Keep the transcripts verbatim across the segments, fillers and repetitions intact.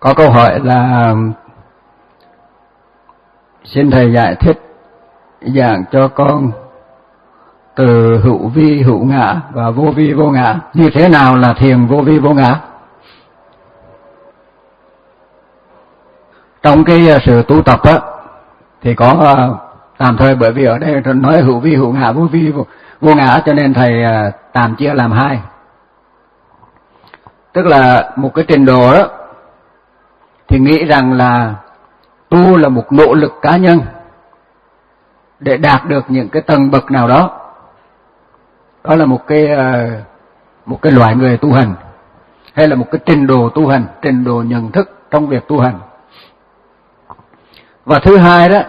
Có câu hỏi là xin thầy giải thích giảng cho con từ hữu vi hữu ngã và vô vi vô ngã. Như thế nào là thiền vô vi vô ngã? Trong cái sự tu tập á thì có tạm thời, bởi vì ở đây nói hữu vi hữu ngã vô vi vô, vô ngã, cho nên thầy tạm chia làm hai. Tức là một cái trình độ đó thì nghĩ rằng là tu là một nỗ lực cá nhân để đạt được những cái tầng bậc nào đó. Đó là một cái một cái loại người tu hành, hay là một cái trình độ tu hành, trình độ nhận thức trong việc tu hành. Và thứ hai đó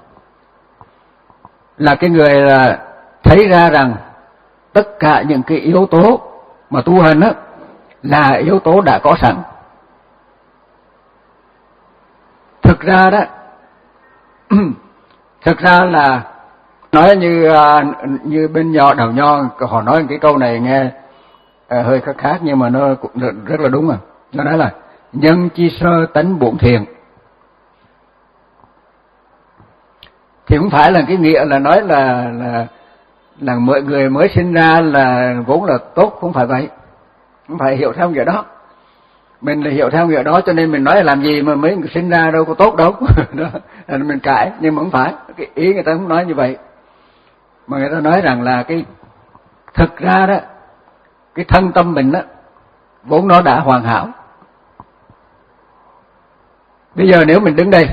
là cái người là thấy ra rằng tất cả những cái yếu tố mà tu hành đó là yếu tố đã có sẵn. Thực ra đó thực ra là nói như như bên Nho Đạo Nho họ nói cái câu này nghe hơi khác khác, nhưng mà nó cũng rất là đúng. À nó nói là nhân chi sơ tánh bổn thiện, thì cũng phải là cái nghĩa là nói là là là mọi người mới sinh ra là vốn là tốt, không phải vậy, không phải hiểu theo nghĩa đó. Mình là hiểu theo nghĩa đó cho nên mình nói làm gì mà mới sinh ra đâu có tốt đâu đó, mình cãi, nhưng mà không phải, cái ý người ta không nói như vậy, mà người ta nói rằng là cái thực ra đó cái thân tâm mình đó vốn nó đã hoàn hảo. Bây giờ nếu mình đứng đây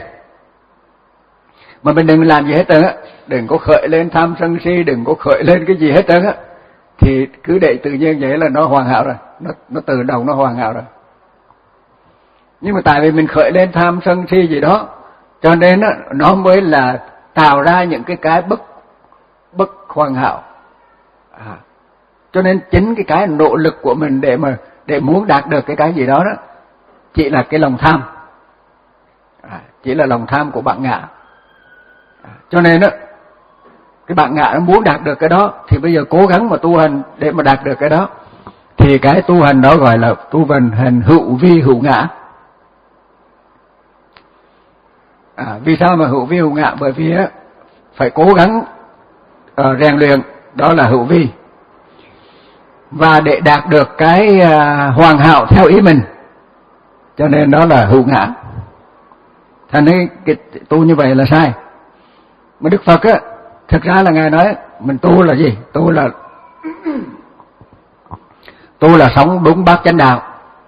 mà mình đừng làm gì hết trơn á, đừng có khởi lên tham sân si, đừng có khởi lên cái gì hết trơn á, thì cứ để tự nhiên vậy là nó hoàn hảo rồi, nó nó từ đầu nó hoàn hảo rồi. Nhưng mà tại vì mình khởi lên tham sân si gì đó, cho nên á nó mới là tạo ra những cái cái bất bất hoàn hảo. À, cho nên chính cái cái nỗ lực của mình để mà để muốn đạt được cái cái gì đó đó chỉ là cái lòng tham, à, chỉ là lòng tham của bạn ngã. À, cho nên đó cái bạn ngã nó muốn đạt được cái đó thì bây giờ cố gắng mà tu hành để mà đạt được cái đó, thì cái tu hành đó gọi là tu hành hành hữu vi hữu ngã. À, vì sao mà hữu vi hữu ngã? Bởi vì á phải cố gắng uh, rèn luyện, đó là hữu vi, và để đạt được cái uh, hoàn hảo theo ý mình, cho nên đó là hữu ngã. Thành ấy cái tu như vậy là sai. Mà Đức Phật á thực ra là ngài nói mình tu là gì? Tu là tu là sống đúng bát chánh đạo.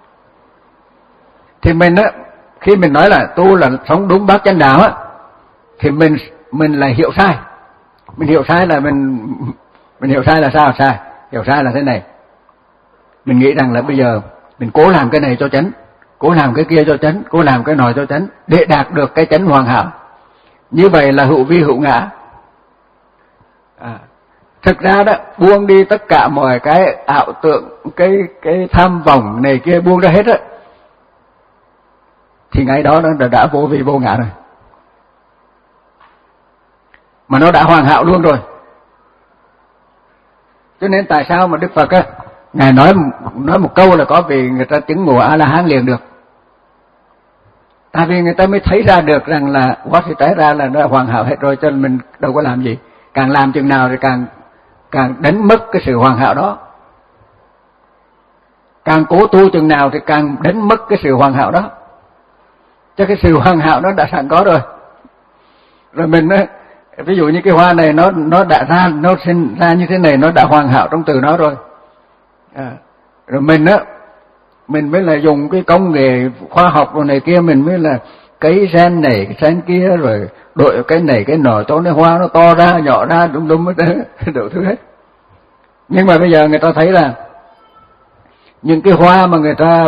Thì mình á, khi mình nói là tu là sống đúng bát chánh đạo á, thì mình mình là hiểu sai. Mình hiểu sai là mình mình hiểu sai là sao? Sai. Hiểu sai là thế này. Mình nghĩ rằng là bây giờ mình cố làm cái này cho chánh, cố làm cái kia cho chánh, cố làm cái nọ cho chánh để đạt được cái chánh hoàn hảo. Như vậy là hữu vi hữu ngã. À, thực ra đó buông đi tất cả mọi cái ảo tưởng, cái cái tham vọng này kia, buông ra hết á, thì ngay đó nó đã vô vi vô ngã rồi, mà nó đã hoàn hảo luôn rồi. Cho nên tại sao mà Đức Phật á ngài nói nói một câu là có vì người ta chứng ngộ A La Hán liền được. Tại vì người ta mới thấy ra được rằng là quá thì trái ra là nó đã hoàn hảo hết rồi, cho nên mình đâu có làm gì. Càng làm chừng nào thì càng càng đánh mất cái sự hoàn hảo đó. Càng cố tu chừng nào thì càng đánh mất cái sự hoàn hảo đó. Cho cái sự hoàn hảo nó đã sẵn có rồi. Rồi mình á, ví dụ như cái hoa này nó nó đã ra, nó sinh ra như thế này, nó đã hoàn hảo trong từ nó rồi. À, rồi mình á, mình mới là dùng cái công nghệ khoa học rồi này kia, mình mới là cấy gen này, cái gen kia, rồi đội cái này cái nọ cho nó hoa nó to ra, nhỏ ra, đúng đúng hết đủ thứ hết. Nhưng mà bây giờ người ta thấy là những cái hoa mà người ta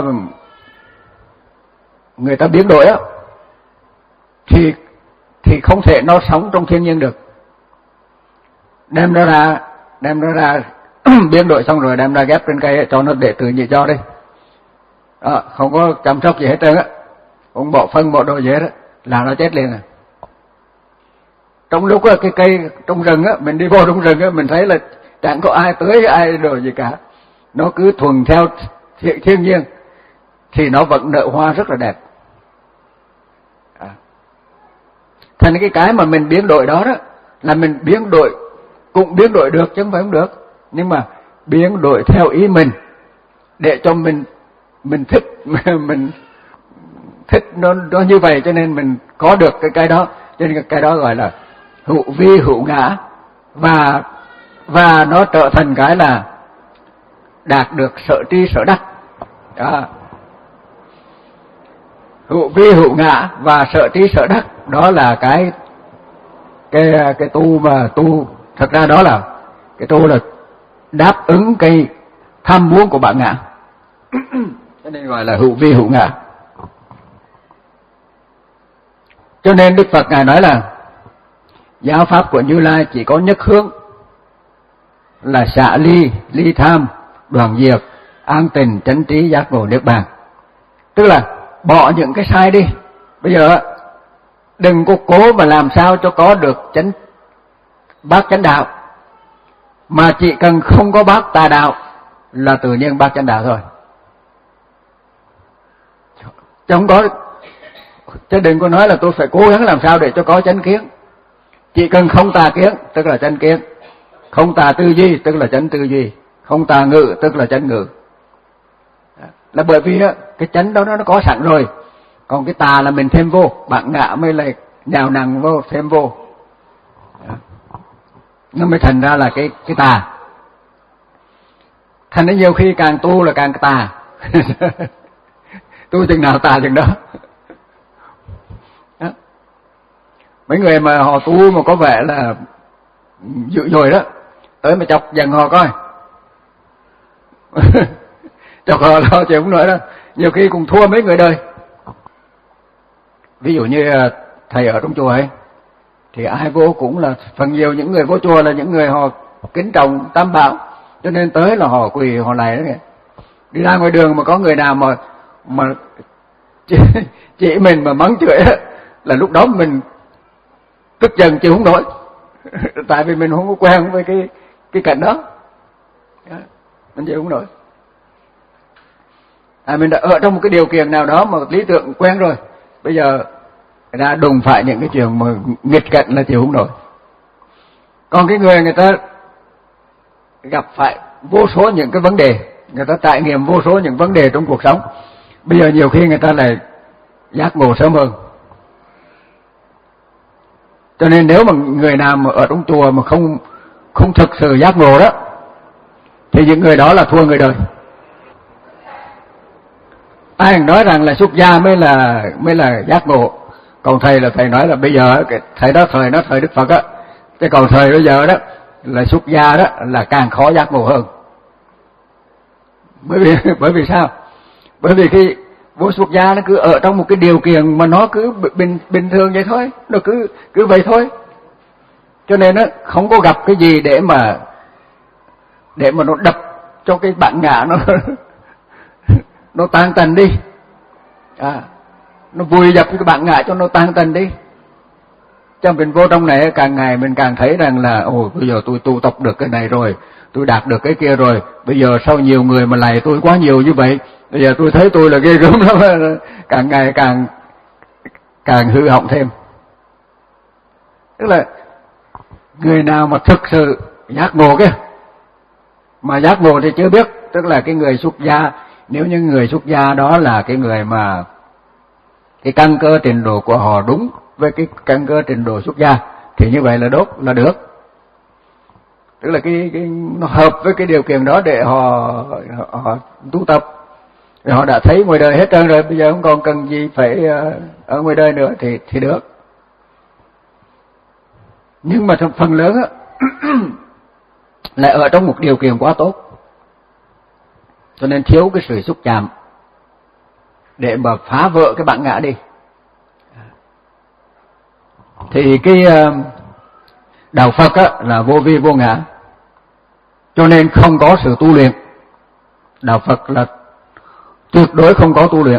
người ta biến đổi á, thì thì không thể nó sống trong thiên nhiên được. Đem nó ra, đem nó ra biến đổi xong rồi đem ra ghép trên cây cho nó để tự nhiên cho đi. À, không có chăm sóc gì hết trơn á, không bỏ phân bỏ đồ gì hết á, là nó chết liền à. Trong lúc á, cái cây trong rừng á, mình đi vô trong rừng á, mình thấy là chẳng có ai tưới ai đồ gì cả, nó cứ thuần theo thiên, thiên nhiên thì nó vẫn nở hoa rất là đẹp. Thành cái cái mà mình biến đổi đó đó là mình biến đổi, cũng biến đổi được chứ không phải không được, nhưng mà biến đổi theo ý mình để cho mình mình thích mình thích nó nó như vậy, cho nên mình có được cái cái đó, cho nên cái đó gọi là hữu vi hữu ngã, và và nó trở thành cái là đạt được sở tri sở đắc. Đó. Hữu vi hữu ngã và sở tri sở đắc, đó là cái cái cái tu mà tu, thật ra đó là cái tu là đáp ứng cái tham muốn của bản ngã, cho nên gọi là hữu vi hữu ngã. Cho nên Đức Phật Ngài nói là giáo pháp của Như Lai chỉ có nhất hướng là xả ly, ly tham, đoạn diệt, an tình, chánh trí, giác ngộ, niết bàn. Tức là bỏ những cái sai đi. Bây giờ đừng có cố mà làm sao cho có được chánh bát chánh đạo, mà chỉ cần không có bát tà đạo là tự nhiên bát chánh đạo thôi. Chứ không có, chứ đừng có nói là tôi phải cố gắng làm sao để cho có chánh kiến. Chỉ cần không tà kiến tức là chánh kiến, không tà tư duy tức là chánh tư duy, không tà ngữ tức là chánh ngữ. Là bởi vì cái chánh đó nó có sẵn rồi, còn cái tà là mình thêm vô, bản ngã mới lại nhào nặng vô thêm vô, nó mới thành ra là cái cái tà. Thành ra nhiều khi càng tu là càng tà. Tu chừng nào tà chừng đó. Đó. Mấy người mà họ tu mà có vẻ là dữ dội đó, tới mà chọc dần họ coi. Chọc họ lo chứ không nói đó, nhiều khi cũng thua mấy người đời. Ví dụ như thầy ở trong chùa ấy, thì ai vô cũng là, phần nhiều những người vô chùa là những người họ kính trọng tam bảo, cho nên tới là họ quỳ họ lạy đó kìa. Đi ra ngoài đường mà có người nào mà mà chỉ, chỉ mình mà mắng chửi đó, là lúc đó mình tức giận chịu không nổi. Tại vì mình không có quen với cái cái cảnh đó, mình chịu không nổi. À, mình đã ở trong một cái điều kiện nào đó mà lý tưởng quen rồi, bây giờ người ta đùng phải những cái chuyện mà nghịch cảnh là chịu không nổi. Còn cái người người ta gặp phải vô số những cái vấn đề, người ta trải nghiệm vô số những vấn đề trong cuộc sống, bây giờ nhiều khi người ta lại giác ngộ sớm hơn. Cho nên nếu mà người nào mà ở trong chùa mà không không thực sự giác ngộ đó, thì những người đó là thua người đời. Ai nói rằng là xuất gia mới là mới là giác ngộ, còn thầy là thầy nói là bây giờ cái thầy đó thời nó thời Đức Phật á, cái còn thời bây giờ đó là xuất gia đó là càng khó giác ngộ hơn. Bởi vì bởi vì sao? Bởi vì khi vô xuất gia nó cứ ở trong một cái điều kiện mà nó cứ bình bình thường vậy thôi, nó cứ cứ vậy thôi. Cho nên nó không có gặp cái gì để mà để mà nó đập cho cái bản ngã nó nó tan tành đi, à, nó vùi dập cái bản ngã cho nó tan tành đi. Cho mình vô trong này càng ngày mình càng thấy rằng là ồ, bây giờ tôi tu tập được cái này rồi, tôi đạt được cái kia rồi, bây giờ sao nhiều người mà lạy tôi quá nhiều như vậy, bây giờ tôi thấy tôi là ghê gớm lắm. Càng ngày càng càng hư hỏng thêm. Tức là người nào mà thực sự giác ngộ kia, mà giác ngộ thì chưa biết, tức là cái người xuất gia. Nếu như người xuất gia đó là cái người mà cái căn cơ trình độ của họ đúng với cái căn cơ trình độ xuất gia, thì như vậy là đốt là được. Tức là cái, cái nó hợp với cái điều kiện đó để họ họ, họ tu tập. Rồi họ đã thấy ngoài đời hết trơn rồi, bây giờ không còn cần gì phải ở ngoài đời nữa thì thì được. Nhưng mà phần lớn á lại ở trong một điều kiện quá tốt, cho nên thiếu cái sự xúc chạm để mà phá vỡ cái bản ngã đi. Thì cái đạo Phật á, là vô vi vô ngã, cho nên không có sự tu luyện. Đạo Phật là tuyệt đối không có tu luyện.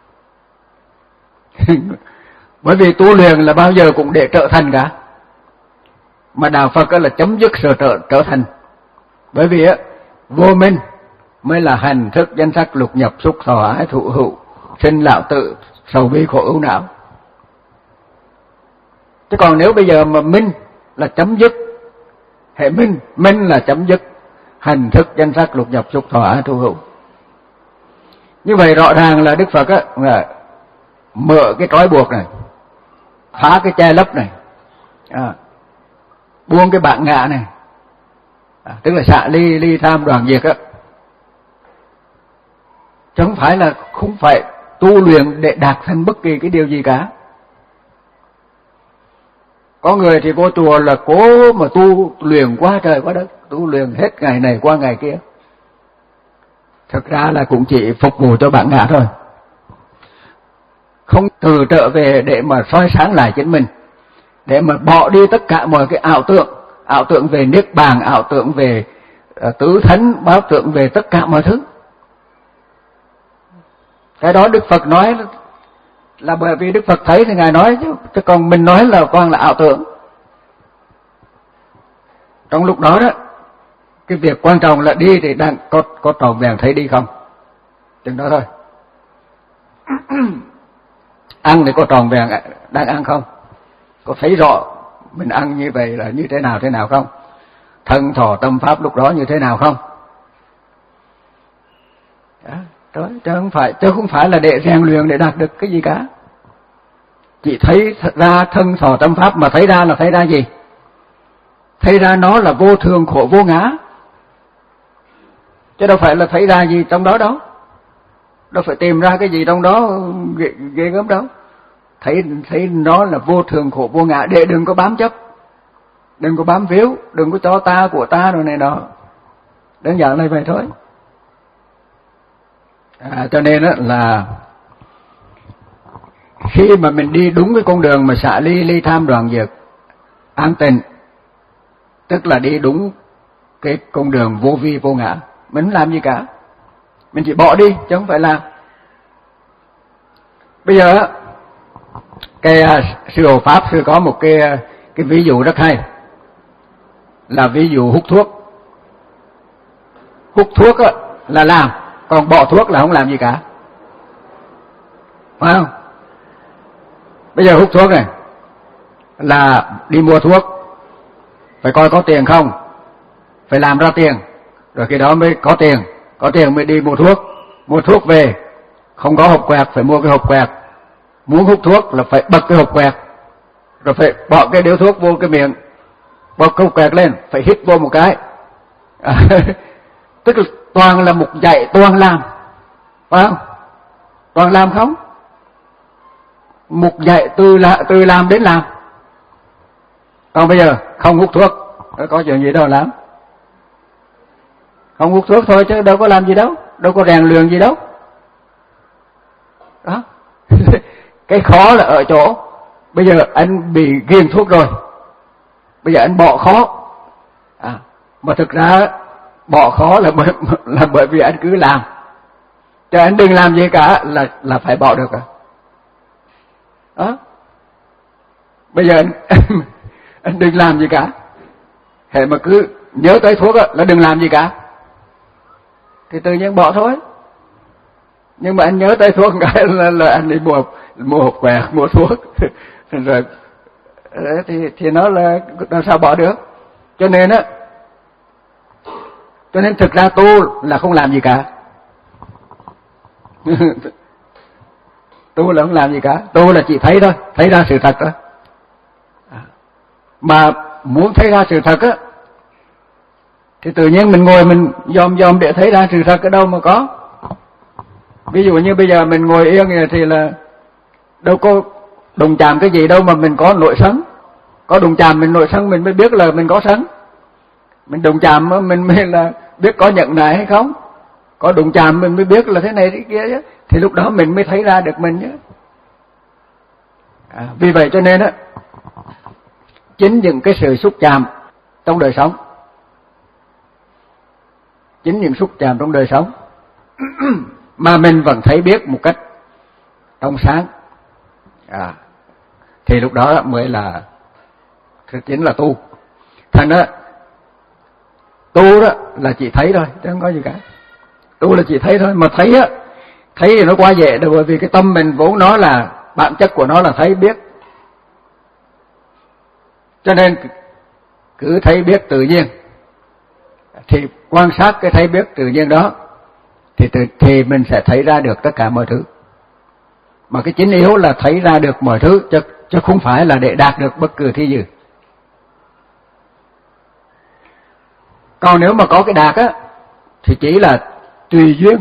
Bởi vì tu luyện là bao giờ cũng để trở thành cả, mà đạo Phật á, là chấm dứt sự trở, trở thành. Bởi vì á, vô minh mới là hành thức danh sắc lục nhập xúc thọ ái thụ hữu sinh lão tự sầu bi khổ ưu não. Chứ còn nếu bây giờ mà minh là chấm dứt, hệ minh, minh là chấm dứt hành thức danh sắc lục nhập xúc thọ ái thu hữu. Như vậy rõ ràng là Đức Phật á, là mở cái trói buộc này, phá cái che lấp này, à, buông cái bản ngã này, à, tức là xả ly ly tham đoàn diệt á, chứ không phải là không phải tu luyện để đạt thành bất kỳ cái điều gì cả. Có người thì vô chùa là cố mà tu luyện quá trời quá đất, tu luyện hết ngày này qua ngày kia, thực ra là cũng chỉ phục vụ cho bản ngã thôi, không từ trở về để mà soi sáng lại chính mình, để mà bỏ đi tất cả mọi cái ảo tưởng, ảo tưởng về niết bàn, ảo tưởng về uh, tứ thánh, báo tưởng về tất cả mọi thứ. Cái đó Đức Phật nói là, là bởi vì Đức Phật thấy thì Ngài nói chứ, chứ còn mình nói là toàn là ảo tưởng. Trong lúc đó đó, cái việc quan trọng là đi thì đang có có tròn vẹn thấy đi không, chừng đó thôi. Ăn thì có tròn vẹn đang ăn không, có thấy rõ mình ăn như vậy là như thế nào thế nào không, thân thọ tâm pháp lúc đó như thế nào không. Đó, đó, chứ không phải chứ không phải là để rèn luyện để đạt được cái gì cả. Chỉ thấy ra thân thọ tâm pháp, mà thấy ra là thấy ra gì? Thấy ra nó là vô thường khổ vô ngã, chứ đâu phải là thấy ra gì trong đó đâu, đâu phải tìm ra cái gì trong đó ghê, ghê gớm đâu. Thấy thấy nó là vô thường khổ vô ngã, để đừng có bám chấp, đừng có bám víu, đừng có cho ta của ta rồi này đó, đơn giản là vậy thôi. À, cho nên đó là khi mà mình đi đúng cái con đường mà xả ly ly tham đoàn diệt an tịnh, tức là đi đúng cái con đường vô vi vô ngã, mình không làm gì cả, mình chỉ bỏ đi chứ không phải làm. Bây giờ cái sư Hộ Pháp sư có một cái cái ví dụ rất hay, là ví dụ hút thuốc. Hút thuốc á, là làm, còn bỏ thuốc là không làm gì cả, phải không? Bây giờ hút thuốc này là đi mua thuốc, phải coi có tiền không, phải làm ra tiền, rồi khi đó mới có tiền, có tiền mới đi mua thuốc, mua thuốc về, không có hộp quẹt phải mua cái hộp quẹt, muốn hút thuốc là phải bật cái hộp quẹt, rồi phải bỏ cái điếu thuốc vô cái miệng, bỏ cái hộp quẹt lên, phải hít vô một cái. À, tức là toàn là một dạy toàn làm, phải không? Toàn làm không? Một dạy từ là từ làm đến làm. Còn bây giờ không hút thuốc, có chuyện gì đâu làm, không hút thuốc thôi chứ đâu có làm gì đâu, đâu có rèn luyện gì đâu. Đó. Cái khó là ở chỗ bây giờ anh bị ghiền thuốc rồi, bây giờ anh bỏ khó, à, mà thực ra bỏ khó là bởi, là bởi vì anh cứ làm, chứ anh đừng làm gì cả là là phải bỏ được à. Đó. Bây giờ anh, anh đừng làm gì cả, hệ mà cứ nhớ tới thuốc á, là đừng làm gì cả, thì tự nhiên bỏ thôi. Nhưng mà anh nhớ tới thuốc cái là, là anh đi mua mua hộp quẹt, mua thuốc rồi thì thì nó là làm sao bỏ được. Cho nên á, cho nên thực ra tu là không làm gì cả. Tu là không làm gì cả, tu là chỉ thấy thôi, thấy ra sự thật thôi. Mà muốn thấy ra sự thật á, thì tự nhiên mình ngồi mình dòm dòm để thấy ra sự thật ở đâu mà có. Ví dụ như bây giờ mình ngồi yên thì là đâu có đụng chạm cái gì đâu mà mình có nội sân. Có đụng chạm mình nội sân mình mới biết là mình có sân. Mình đụng chạm mình mới là biết có nhận nại hay không. Có đụng chạm mình mới biết là thế này thế kia chứ. Thì lúc đó mình mới thấy ra được mình chứ. À, vì vậy cho nên á, chính những cái sự xúc chạm trong đời sống, chính những xúc chạm trong đời sống mà mình vẫn thấy biết một cách trong sáng, à, thì lúc đó mới là chính là tu. Thành đó tu đó là chỉ thấy thôi chứ không có gì cả. Tu là chỉ thấy thôi, mà thấy á, thấy thì nó quá dễ, bởi vì cái tâm mình vốn nó là bản chất của nó là thấy biết. Cho nên cứ thấy biết tự nhiên, thì quan sát cái thấy biết tự nhiên đó thì từ, thì mình sẽ thấy ra được tất cả mọi thứ. Mà cái chính yếu là thấy ra được mọi thứ, chứ, chứ không phải là để đạt được bất cứ thứ gì. Còn nếu mà có cái đạt á thì chỉ là tùy duyên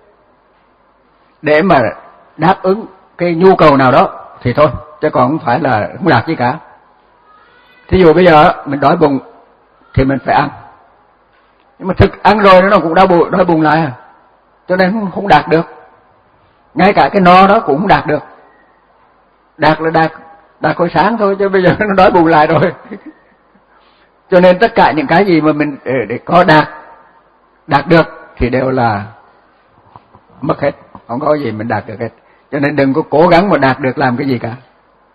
để mà đáp ứng cái nhu cầu nào đó thì thôi, chứ còn không phải là không đạt gì cả. Thí dụ bây giờ mình đói bụng thì mình phải ăn, nhưng mà thực ăn rồi nó cũng đau bụng, đói bụng lại à, cho nên không, không đạt được. Ngay cả cái no đó cũng không đạt được. Đạt là đạt đạt hồi sáng thôi, chứ bây giờ nó đói bụng lại rồi. Cho nên tất cả những cái gì mà mình để, để có đạt đạt được thì đều là mất hết, không có gì mình đạt được hết. Cho nên đừng có cố gắng mà đạt được làm cái gì cả.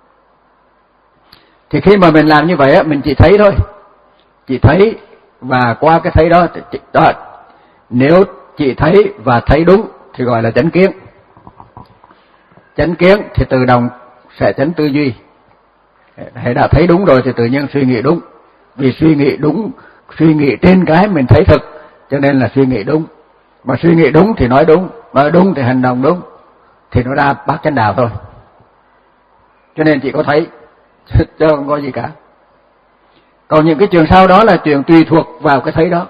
Thì khi mà mình làm như vậy á, mình chỉ thấy thôi, chỉ thấy, và qua cái thấy đó, đó nếu chỉ thấy và thấy đúng thì gọi là chánh kiến. Chánh kiến thì tự động sẽ chánh tư duy. Hãy đã thấy đúng rồi thì tự nhiên suy nghĩ đúng. Vì suy nghĩ đúng, suy nghĩ trên cái mình thấy thực, cho nên là suy nghĩ đúng. Mà suy nghĩ đúng thì nói đúng, nói đúng thì hành động đúng, thì nó ra bát chánh đạo thôi. Cho nên chỉ có thấy, chứ không có gì cả. Còn những cái chuyện sau đó là chuyện tùy thuộc vào cái thấy đó.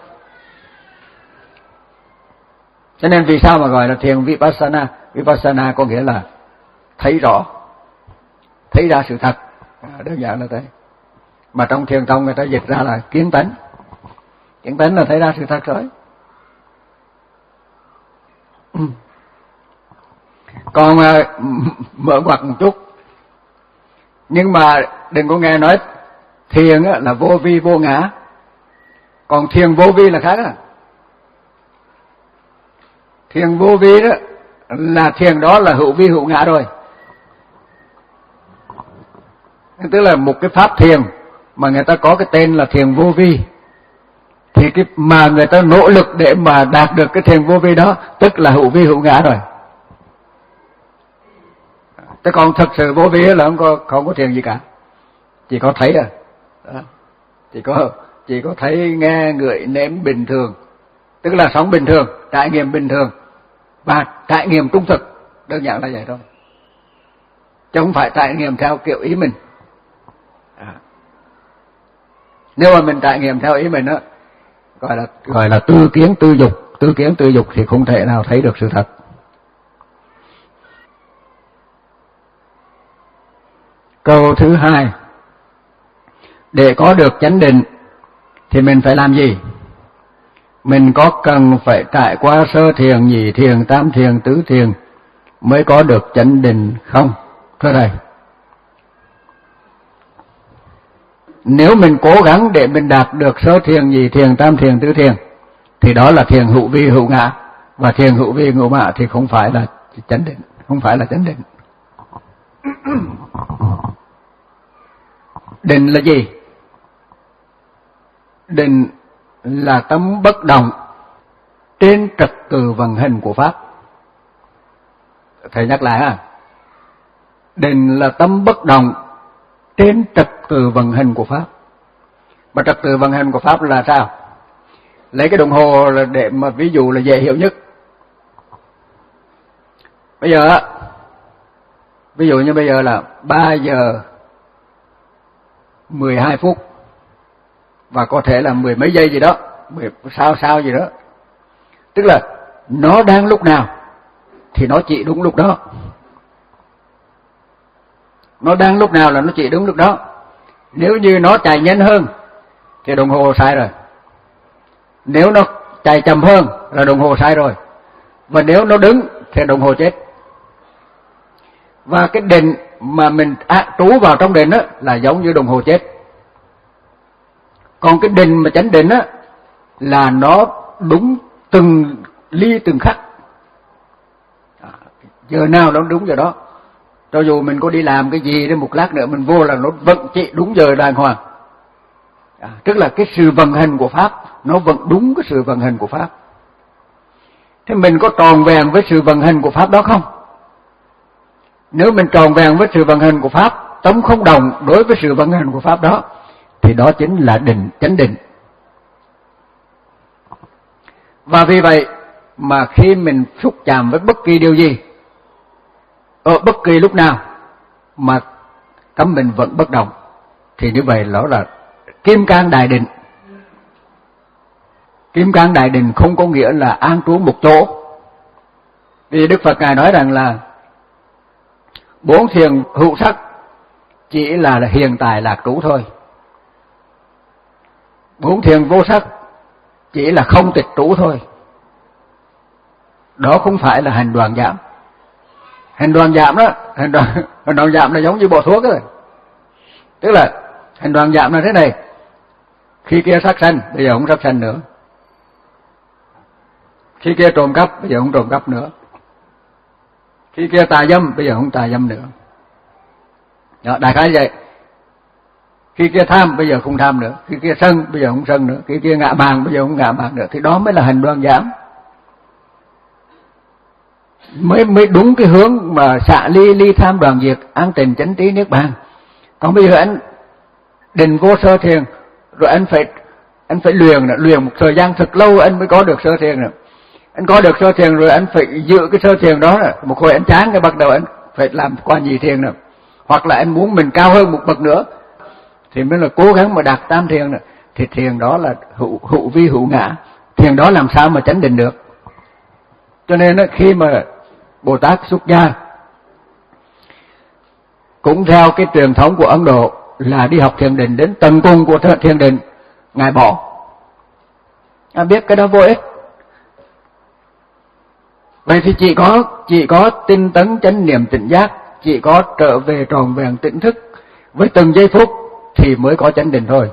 Cho nên vì sao mà gọi là thiền Vipassana? Vipassana có nghĩa là thấy rõ, thấy ra sự thật, đơn giản là thế. Mà trong thiền tông người ta dịch ra là kiến tánh. Kiến tánh là thấy ra sự thật rồi. Còn uh, mở ngoặt một chút, nhưng mà đừng có nghe nói thiền là vô vi vô ngã, còn thiền vô vi là khác à. Thiền vô vi đó là thiền đó là hữu vi hữu ngã rồi. Tức là một cái pháp thiền mà người ta có cái tên là thiền vô vi, thì cái mà người ta nỗ lực để mà đạt được cái thiền vô vi đó tức là hữu vi hữu ngã rồi. Thế còn thật sự vô vi là không có không có thiền gì cả, chỉ có thấy à, đó. chỉ có chỉ có thấy, nghe, ngửi, nếm bình thường, tức là sống bình thường, trải nghiệm bình thường và trải nghiệm trung thực, đơn giản là vậy thôi, chứ không phải trải nghiệm theo kiểu ý mình. À. Nếu mà mình trải nghiệm theo ý mình đó, gọi là gọi là tư kiến tư dục, tư kiến tư dục thì không thể nào thấy được sự thật. Câu thứ hai, để có được chánh định thì mình phải làm gì? Mình có cần phải trải qua sơ thiền, nhị thiền, tam thiền, tứ thiền mới có được chánh định không? Thưa thầy, nếu mình cố gắng để mình đạt được sơ thiền, nhị thiền, tam thiền, tứ thiền thì đó là thiền hữu vi hữu ngã, và thiền hữu vi hữu ngã thì không phải là chánh định, không phải là chánh định. Định là gì? Định là tâm bất động trên trật tự vận hành của pháp. Thầy nhắc lại ha. Định là tâm bất động trên trật tự vận hành của pháp. Mà trật tự vận hành của pháp là sao? Lấy cái đồng hồ là để mà ví dụ là dễ hiểu nhất. Bây giờ á, ví dụ như bây giờ là ba giờ mười hai phút và có thể là mười mấy giây gì đó, mười sao sao gì đó. Tức là nó đang lúc nào thì nó chỉ đúng lúc đó. Nó đang lúc nào là nó chỉ đúng lúc đó. Nếu như nó chạy nhanh hơn thì đồng hồ sai rồi. Nếu nó chạy chậm hơn là đồng hồ sai rồi. Và nếu nó đứng thì đồng hồ chết. Và cái định mà mình à, trú vào trong định đó là giống như đồng hồ chết. Còn cái định mà chánh định á là nó đúng từng ly từng khắc. À, giờ nào nó đúng giờ đó. Cho dù mình có đi làm cái gì đến một lát nữa mình vô là nó vẫn chỉ đúng giờ đàng hoàng. À, tức là cái sự vận hành của pháp nó vẫn đúng cái sự vận hành của pháp. Thế mình có tròn vẹn với sự vận hành của pháp đó không? Nếu mình tròn vẹn với sự vận hành của pháp, tống không đồng đối với sự vận hành của pháp đó, thì đó chính là định, chánh định. Và vì vậy mà khi mình xúc chạm với bất kỳ điều gì, ở bất kỳ lúc nào mà tâm mình vẫn bất động, thì như vậy đó là kim cang đại định. Kim cang đại định không có nghĩa là an trú một chỗ. Vì Đức Phật Ngài nói rằng là bốn thiền hữu sắc chỉ là hiện tại lạc trú thôi. Bốn thiền vô sắc chỉ là không tịch trú thôi. Đó không phải là hành đoàn giảm. Hành đoàn giảm đó, hành đoàn, hành đoàn giảm là giống như bỏ thuốc rồi. Tức là hành đoàn giảm là thế này: khi kia sát sanh, bây giờ không sát sanh nữa. Khi kia trộm cắp, bây giờ không trộm cắp nữa. Khi kia tà dâm, bây giờ không tà dâm nữa. Đó, đại khái vậy. Khi kia tham, bây giờ không tham nữa. Khi kia sân, bây giờ không sân nữa. Khi kia ngạ mạn, bây giờ không ngạ mạn nữa. Thì đó mới là hành đoàn giảm. Mới mới đúng cái hướng mà xả ly, ly tham đoàn diệt, an tịnh chánh trí niết bàn. Còn bây giờ anh định vô sơ thiền, rồi anh phải anh phải luyện nữa, luyện một thời gian thật lâu anh mới có được sơ thiền nữa. Anh có được sơ thiền rồi anh phải giữ cái sơ thiền đó, một hồi anh chán cái bắt đầu anh phải làm qua nhị thiền nữa. Hoặc là anh muốn mình cao hơn một bậc nữa thì mới là cố gắng mà đạt tam thiền nữa. Thì thiền đó là hữu, hữu vi hữu ngã. Thiền đó làm sao mà chánh định được. Cho nên đó, khi mà Bồ Tát xuất gia cũng theo cái truyền thống của Ấn Độ là đi học thiền định đến tận cùng của thiền định, Ngài bỏ. À, biết cái đó vô ích. Vậy thì chỉ có chỉ có tinh tấn chánh niệm tỉnh giác, chỉ có trở về tròn vẹn tỉnh thức với từng giây phút thì mới có chánh định thôi.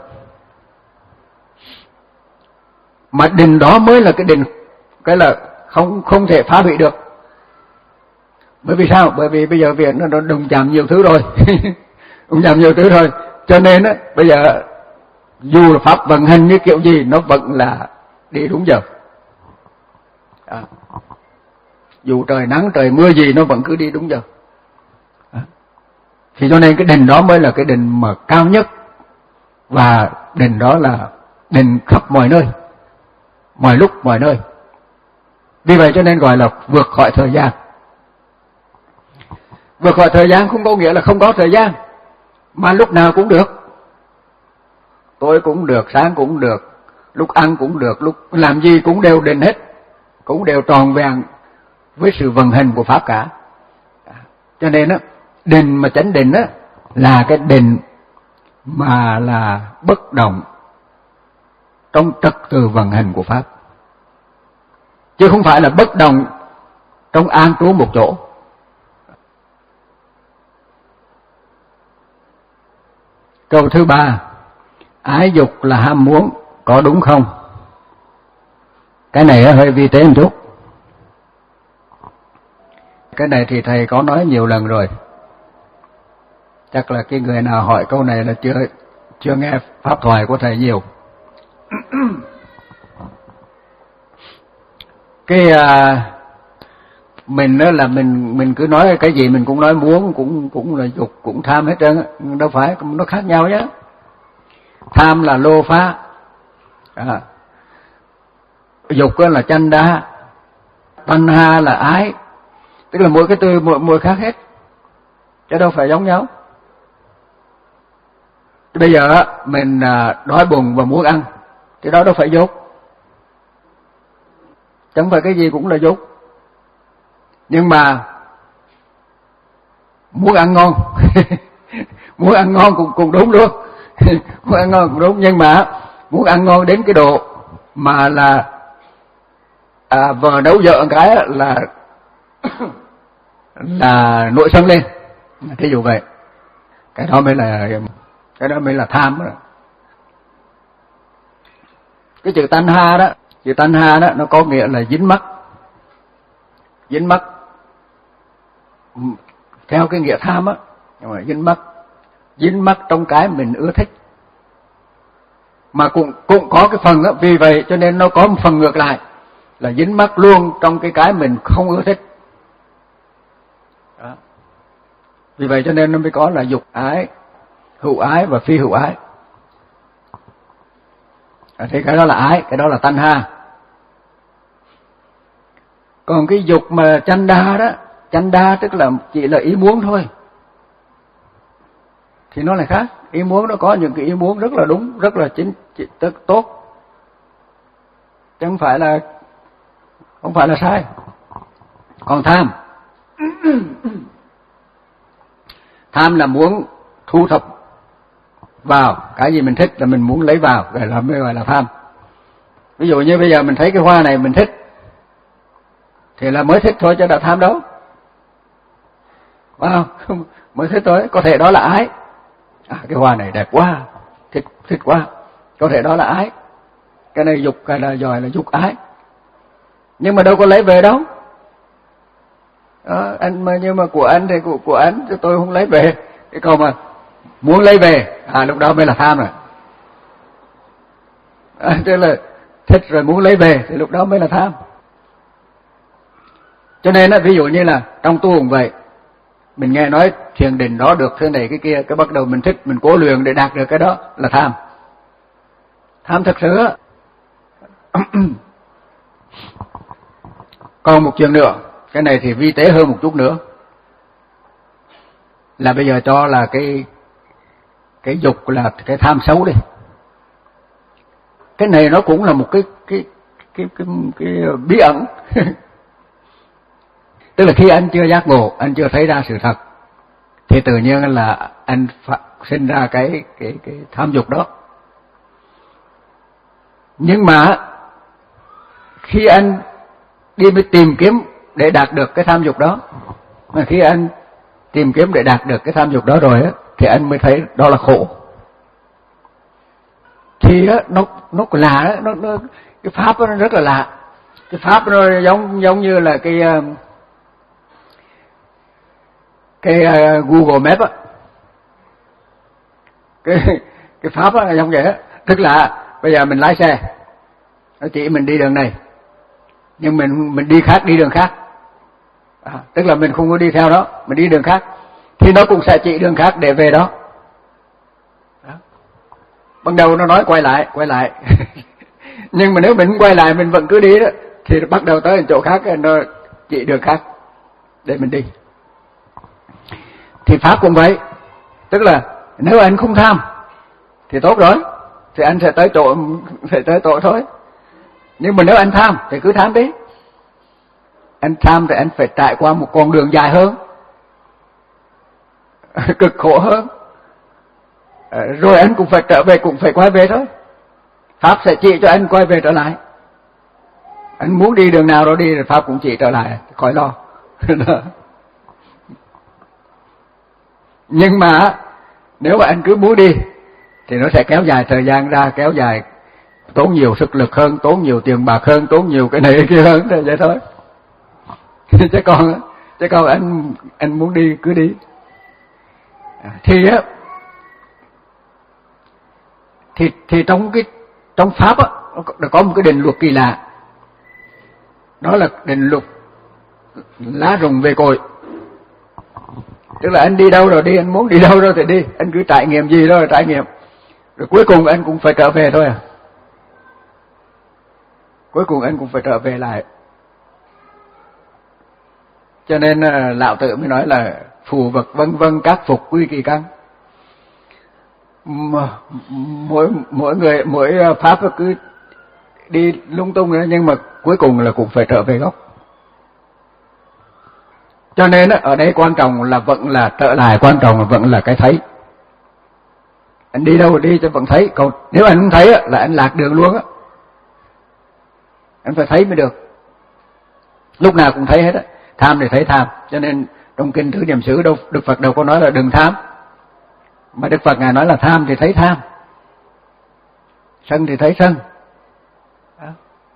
Mà định đó mới là cái định, cái là không không thể phá hủy được. Bởi vì sao? Bởi vì bây giờ việc nó, nó đụng chạm nhiều thứ rồi. Đụng chạm nhiều thứ rồi. Cho nên á, bây giờ dù là pháp vận hành như kiểu gì nó vẫn là đi đúng giờ. À. Dù trời nắng trời mưa gì nó vẫn cứ đi đúng giờ. À. Thì cho nên cái định đó mới là cái định mà cao nhất. Và định đó là định khắp mọi nơi, mọi lúc mọi nơi. Vì vậy cho nên gọi là vượt khỏi thời gian. Vượt khỏi thời gian không có nghĩa là không có thời gian, mà lúc nào cũng được. Tối cũng được, sáng cũng được, lúc ăn cũng được, lúc làm gì cũng đều định hết, cũng đều tròn vẹn với sự vận hành của pháp cả. Cho nên á, định mà chánh định á là cái định mà là bất động trong trật tự vận hành của pháp, chứ không phải là bất động trong an trú một chỗ. Câu thứ ba, ái dục là ham muốn, có đúng không? Cái này hơi vi tế một chút. Cái này thì thầy có nói nhiều lần rồi. Chắc là cái người nào hỏi câu này là chưa chưa nghe pháp thoại của thầy nhiều. Cái à, mình đó là mình mình cứ nói cái gì mình cũng nói muốn, cũng cũng là dục, cũng tham hết trơn á, đâu phải, nó khác nhau nhá. Tham là lô phá, à, dục là chanh đa, tanh ha là ái, tức là mỗi cái từ mỗi mỗi khác hết, chứ đâu phải giống nhau. Bây giờ mình đói bụng và muốn ăn thì đó đâu phải dục, chẳng phải cái gì cũng là dục. Nhưng mà muốn ăn ngon muốn ăn ngon cũng cũng đúng luôn. Muốn ăn ngon cũng đúng, nhưng mà muốn ăn ngon đến cái độ mà là à, vợ nấu vợ cái là là nội sân lên, thí dụ vậy, cái đó mới là cái đó mới là tham đó. Cái chữ tanh ha đó, chữ tanh ha đó nó có nghĩa là dính mắc, dính mắc theo cái nghĩa tham á, nhưng mà dính mắc, dính mắc trong cái mình ưa thích, mà cũng cũng có cái phần đó. Vì vậy cho nên nó có một phần ngược lại là dính mắc luôn trong cái cái mình không ưa thích đó. Vì vậy cho nên nó mới có là dục ái, hữu ái và phi hữu ái. thì cái đó là ái, cái đó là tanh ha. Còn cái dục mà chanh đa đó, chanh đa tức là chỉ là ý muốn thôi, thì nó lại khác. Ý muốn nó có những cái ý muốn rất là đúng, rất là chính, rất tốt, chứ không phải là không phải là sai. Còn tham, tham là muốn thu thập vào cái gì mình thích, là mình muốn lấy vào, gọi là mới gọi là tham. Ví dụ như bây giờ mình thấy cái hoa này mình thích thì là mới thích thôi, chứ đã tham đâu. Wow, mới thích thôi, có thể đó là ái. À, cái hoa này đẹp quá, thích thích quá, có thể đó là ái. Cái này dục, cái là giỏi là dục ái, nhưng mà đâu có lấy về đâu. Đó, anh mà nhưng mà của anh thì của của anh chứ tôi không lấy về. Cái câu mà muốn lấy về, à lúc đó mới là tham rồi. À, tức là thích rồi muốn lấy về thì lúc đó mới là tham. Cho nên á, ví dụ như là trong tu cũng vậy, mình nghe nói thiền định đó được thế này cái kia, cái bắt đầu mình thích, mình cố luyện để đạt được cái đó là tham. Tham thật sự á. Còn một chuyện nữa, cái này thì vi tế hơn một chút nữa, là bây giờ cho là cái cái dục là cái tham xấu đi. Cái này nó cũng là một cái cái cái cái, cái, cái bí ẩn. Tức là khi anh chưa giác ngộ, anh chưa thấy ra sự thật, thì tự nhiên là anh sinh ra cái cái cái tham dục đó. Nhưng mà khi anh đi mới tìm kiếm để đạt được cái tham dục đó, mà khi anh tìm kiếm để đạt được cái tham dục đó rồi á, thì anh mới thấy đó là khổ. Thì á, nó nó lạ đó, nó, nó cái pháp đó nó rất là lạ. Cái pháp nó giống giống như là cái cái uh, Google Maps á, cái cái pháp á là giống vậy á. Tức là bây giờ mình lái xe, nó chỉ mình đi đường này, nhưng mình mình đi khác, đi đường khác, à, tức là mình không có đi theo đó, mình đi đường khác, thì nó cũng sẽ chỉ đường khác để về đó. Đó. Ban đầu nó nói quay lại, quay lại, nhưng mà nếu mình quay lại mình vẫn cứ đi đó, thì bắt đầu tới chỗ khác nó chỉ đường khác để mình đi. Thì pháp cũng vậy, tức là nếu anh không tham thì tốt rồi, thì anh sẽ tới chỗ phải tới chỗ thôi. Nhưng mà nếu anh tham thì cứ tham đi. Anh tham thì anh phải trải qua một con đường dài hơn, cực khổ hơn, rồi anh cũng phải trở về, cũng phải quay về thôi. Pháp sẽ chỉ cho anh quay về trở lại. Anh muốn đi đường nào đó đi, thì pháp cũng chỉ trở lại, khỏi lo. Nhưng mà nếu mà anh cứ muốn đi thì nó sẽ kéo dài thời gian ra, kéo dài, tốn nhiều sức lực hơn, tốn nhiều tiền bạc hơn, tốn nhiều cái này cái kia hơn, thì vậy thôi. Chứ còn chứ còn anh anh muốn đi cứ đi. Thì á thì thì trong cái trong pháp á nó có một cái định luật kỳ lạ. Đó là định luật lá rụng về cội. Tức là anh đi đâu rồi đi, anh muốn đi đâu rồi thì đi, anh cứ trải nghiệm gì đó là trải nghiệm, rồi cuối cùng anh cũng phải trở về thôi à. Cuối cùng anh cũng phải trở về lại. Cho nên lão tử mới nói là phù vật vân vân các phục quy kỳ căn. Mỗi mỗi người mỗi pháp cứ đi lung tung nữa, nhưng mà cuối cùng là cũng phải trở về gốc. Cho nên ở đây quan trọng là vẫn là trở lại, quan trọng là vẫn là cái thấy. Anh đi đâu đi cho vẫn thấy, còn nếu anh không thấy là anh lạc đường luôn á. Anh phải thấy mới được. Lúc nào cũng thấy hết á. Tham thì thấy tham. Cho nên trong kinh Tứ Niệm xứ đâu Đức Phật đâu có nói là đừng tham, mà Đức Phật ngài nói là tham thì thấy tham, sân thì thấy sân. Đó.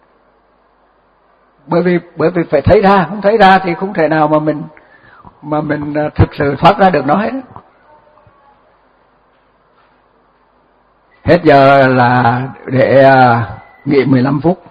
Bởi vì bởi vì phải thấy ra, không thấy ra thì không thể nào mà mình mà mình thực sự thoát ra được nó hết. Hết giờ là để nghỉ mười lăm phút.